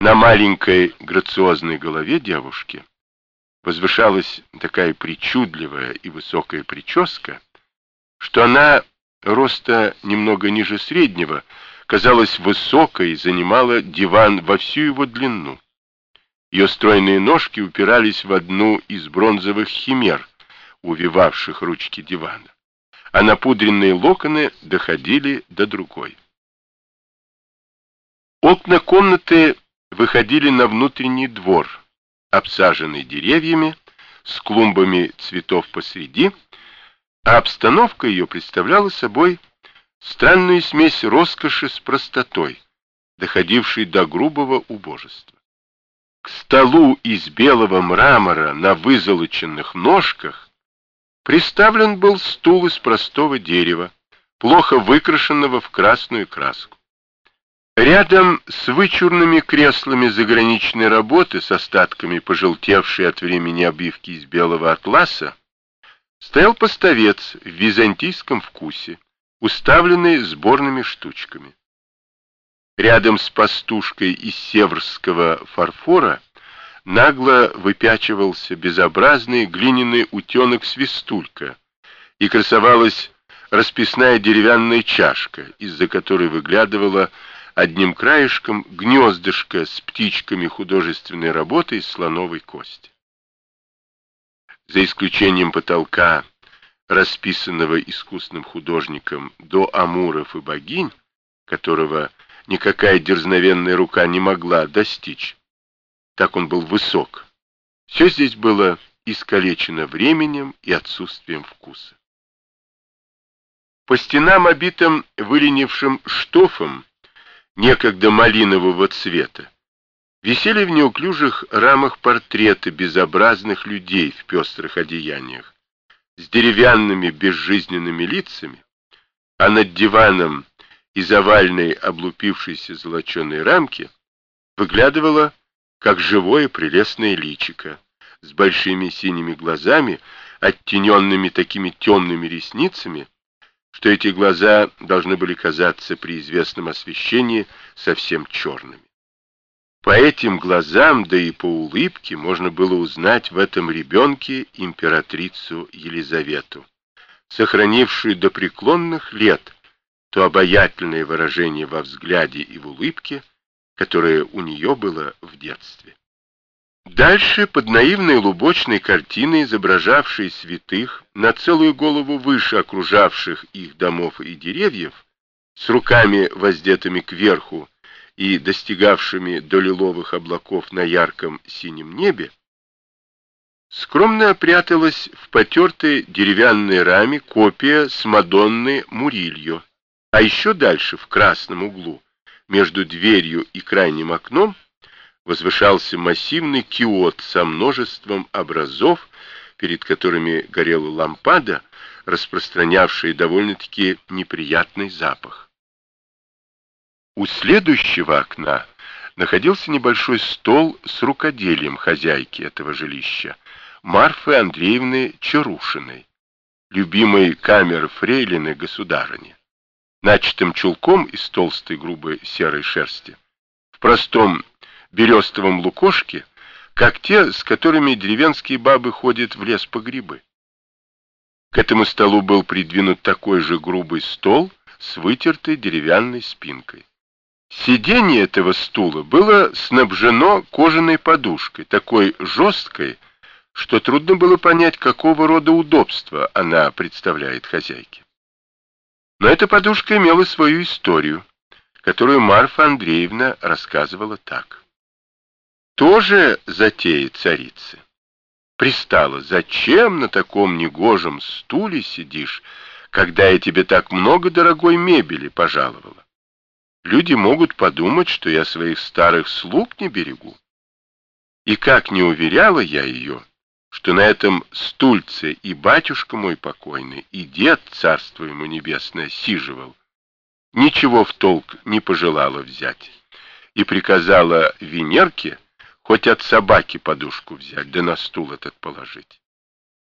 На маленькой грациозной голове девушки возвышалась такая причудливая и высокая прическа, что она, роста немного ниже среднего, казалась высокой и занимала диван во всю его длину. Ее стройные ножки упирались в одну из бронзовых химер, увивавших ручки дивана, а напудренные локоны доходили до другой. Окна комнаты выходили на внутренний двор, обсаженный деревьями, с клумбами цветов посреди, а обстановка ее представляла собой странную смесь роскоши с простотой, доходившей до грубого убожества. К столу из белого мрамора на вызолоченных ножках приставлен был стул из простого дерева, плохо выкрашенного в красную краску. Рядом с вычурными креслами заграничной работы с остатками пожелтевшей от времени обивки из белого атласа стоял поставец в византийском вкусе, уставленный сборными штучками. Рядом с пастушкой из севрского фарфора нагло выпячивался безобразный глиняный утенок-свистулька, и красовалась расписная деревянная чашка, из-за которой выглядывала одним краешком гнездышко с птичками художественной работы из слоновой кости. За исключением потолка, расписанного искусным художником до амуров и богинь, которого никакая дерзновенная рука не могла достичь, так он был высок, все здесь было искалечено временем и отсутствием вкуса. По стенам, обитым выленившим штофом, некогда малинового цвета, висели в неуклюжих рамах портреты безобразных людей в пестрых одеяниях, с деревянными безжизненными лицами, а над диваном из овальной облупившейся золоченой рамки выглядывало, как живое прелестное личико, с большими синими глазами, оттененными такими темными ресницами, что эти глаза должны были казаться при известном освещении совсем черными. По этим глазам, да и по улыбке, можно было узнать в этом ребенке императрицу Елизавету, сохранившую до преклонных лет то обаятельное выражение во взгляде и в улыбке, которое у нее было в детстве. Дальше, под наивной лубочной картиной, изображавшей святых на целую голову выше окружавших их домов и деревьев, с руками воздетыми кверху и достигавшими до лиловых облаков на ярком синем небе, скромно опряталась в потертой деревянной раме копия с Мадонны Мурильо, а еще дальше, в красном углу, между дверью и крайним окном, возвышался массивный киот со множеством образов, перед которыми горела лампада, распространявшая довольно-таки неприятный запах. У следующего окна находился небольшой стол с рукоделием хозяйки этого жилища, Марфы Андреевны Чарушиной, любимой камер-фрейлины государыни, начатым чулком из толстой грубой серой шерсти, в простом берестовом лукошке, как те, с которыми деревенские бабы ходят в лес по грибы. К этому столу был придвинут такой же грубый стол с вытертой деревянной спинкой. Сиденье этого стула было снабжено кожаной подушкой, такой жесткой, что трудно было понять, какого рода удобства она представляет хозяйке. Но эта подушка имела свою историю, которую Марфа Андреевна рассказывала так. Тоже затея царицы. Пристала: зачем на таком негожем стуле сидишь, когда я тебе так много дорогой мебели пожаловала? Люди могут подумать, что я своих старых слуг не берегу. И как не уверяла я ее, что на этом стульце и батюшка мой покойный, и дед, царство ему небесное, сиживал, ничего в толк не пожелала взять, и приказала Венерке хоть от собаки подушку взять, да на стул этот положить.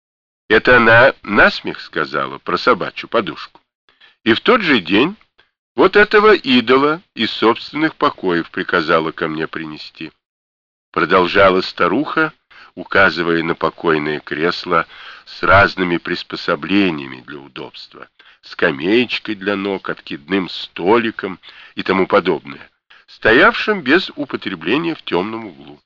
Это она насмех сказала про собачью подушку. И в тот же день Вот этого идола из собственных покоев приказала ко мне принести. Продолжала старуха, указывая на покойное кресло с разными приспособлениями для удобства, скамеечкой для ног, откидным столиком и тому подобное, стоявшим без употребления в темном углу.